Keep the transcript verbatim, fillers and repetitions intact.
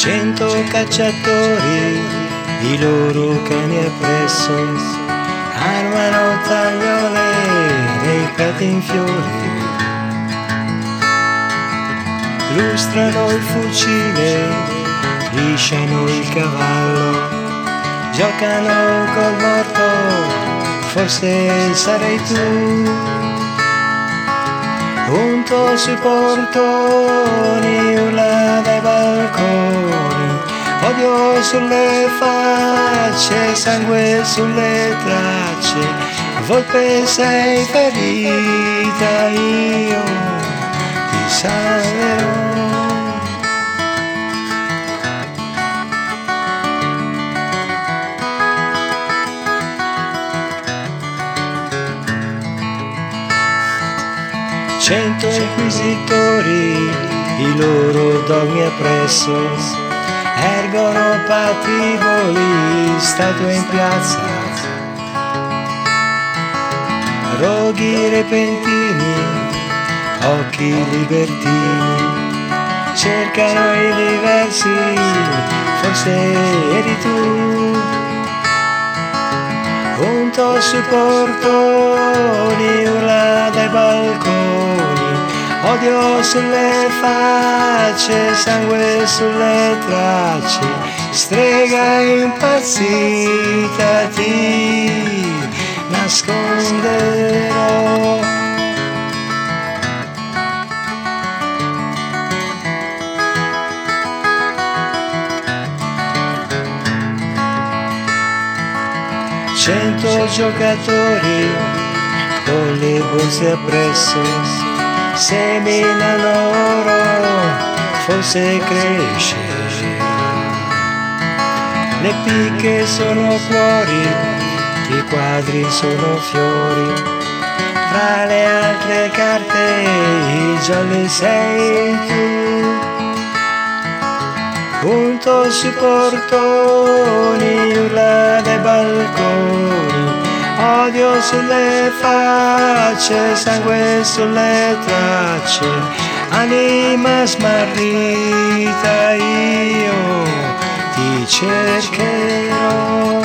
Cento cacciatori, i loro cani appresso, armano tagliole nei prati in fiori, lustrano il fucile, lisciano il cavallo, giocano col morto, forse sarai tu. Punto sui portoni, urla dai balconi, odio sulle facce, sangue sulle tracce, volpe sei ferita, io ti salverò. Cento inquisitori, i loro dogmi appresso, ergono patiboli, statue in piazza, roghi repentini, occhi libertini, cercano i diversi, forse eri tu. Punto sui portoni, urla dai balconi, odio sulle facce, sangue sulle tracce, strega impazzita ti nasconderò. Cento giocatori con le borse appresso, seminano oro, forse cresce. Le picche sono cuori, i quadri sono fiori, tra le altre carte i gialli sei tu. Punto sui portoni, urla dai balconi, odio sulle facce, sangue sulle tracce, anima smarrita io ti cercherò.